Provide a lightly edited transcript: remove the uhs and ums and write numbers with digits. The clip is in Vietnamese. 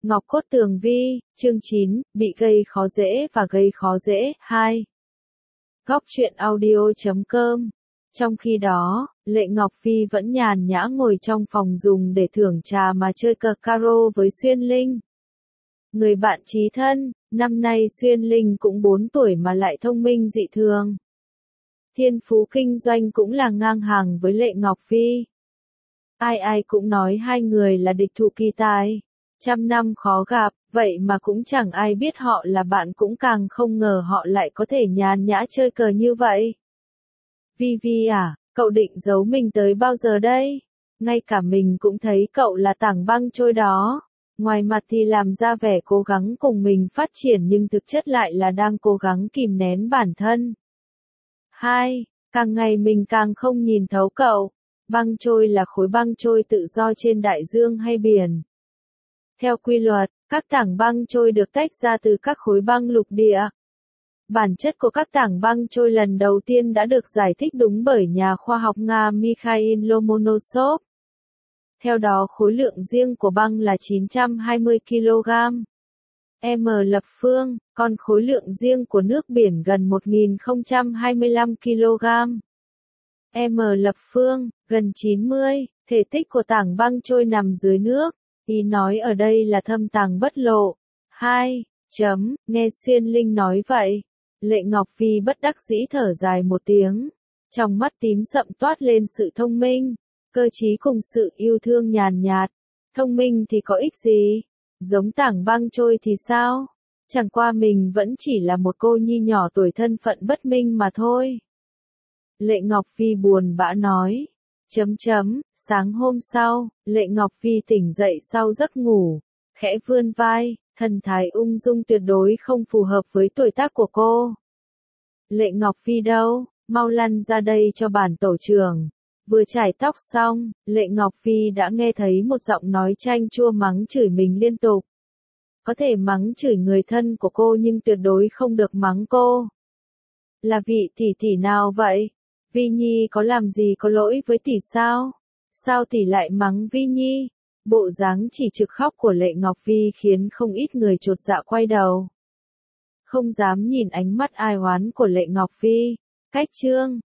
Ngọc Cốt Tường Vi, chương 9, bị gây khó dễ và gây khó dễ, 2. Góc truyện audio.com. Trong khi đó, Lệ Ngọc Phi vẫn nhàn nhã ngồi trong phòng dùng để thưởng trà mà chơi cờ caro với Xuyên Linh. Người bạn chí thân, năm nay Xuyên Linh cũng 4 tuổi mà lại thông minh dị thường. Thiên phú kinh doanh cũng là ngang hàng với Lệ Ngọc Phi. Ai ai cũng nói hai người là địch thủ kỳ tài. Trăm năm khó gặp, vậy mà cũng chẳng ai biết họ là bạn, cũng càng không ngờ họ lại có thể nhàn nhã chơi cờ như vậy. Vi Vi à, cậu định giấu mình tới bao giờ đây? Ngay cả mình cũng thấy cậu là tảng băng trôi đó. Ngoài mặt thì làm ra vẻ cố gắng cùng mình phát triển nhưng thực chất lại là đang cố gắng kìm nén bản thân. 2. Càng ngày mình càng không nhìn thấu cậu. Băng trôi là khối băng trôi tự do trên đại dương hay biển. Theo quy luật, các tảng băng trôi được tách ra từ các khối băng lục địa. Bản chất của các tảng băng trôi lần đầu tiên đã được giải thích đúng bởi nhà khoa học Nga Mikhail Lomonosov. Theo đó, khối lượng riêng của băng là 920 kg. M lập phương, còn khối lượng riêng của nước biển gần 1025 kg. M lập phương, gần 90, thể tích của tảng băng trôi nằm dưới nước. Ý nói ở đây là thâm tàng bất lộ. 2. Nghe Xuyên Linh nói vậy, Lệ Ngọc Phi bất đắc dĩ thở dài một tiếng. Trong mắt tím sậm toát lên sự thông minh, cơ trí cùng sự yêu thương nhàn nhạt. Thông minh thì có ích gì? Giống tảng băng trôi thì sao? Chẳng qua mình vẫn chỉ là một cô nhi nhỏ tuổi thân phận bất minh mà thôi. Lệ Ngọc Phi buồn bã nói. Sáng hôm sau, Lệ Ngọc Phi tỉnh dậy sau giấc ngủ, khẽ vươn vai, thần thái ung dung tuyệt đối không phù hợp với tuổi tác của cô. Lệ Ngọc Phi đâu, mau lăn ra đây cho bản tổ trưởng. Vừa chải tóc xong, Lệ Ngọc Phi đã nghe thấy một giọng nói chanh chua mắng chửi mình liên tục. Có thể mắng chửi người thân của cô nhưng tuyệt đối không được mắng cô. Là vị tỷ tỷ nào vậy? Vi Nhi có làm gì có lỗi với tỷ sao? Sao tỷ lại mắng Vi Nhi? Bộ dáng chỉ trực khóc của Lệ Ngọc Phi khiến không ít người chột dạ quay đầu. Không dám nhìn ánh mắt ai oán của Lệ Ngọc Phi. Cách chương,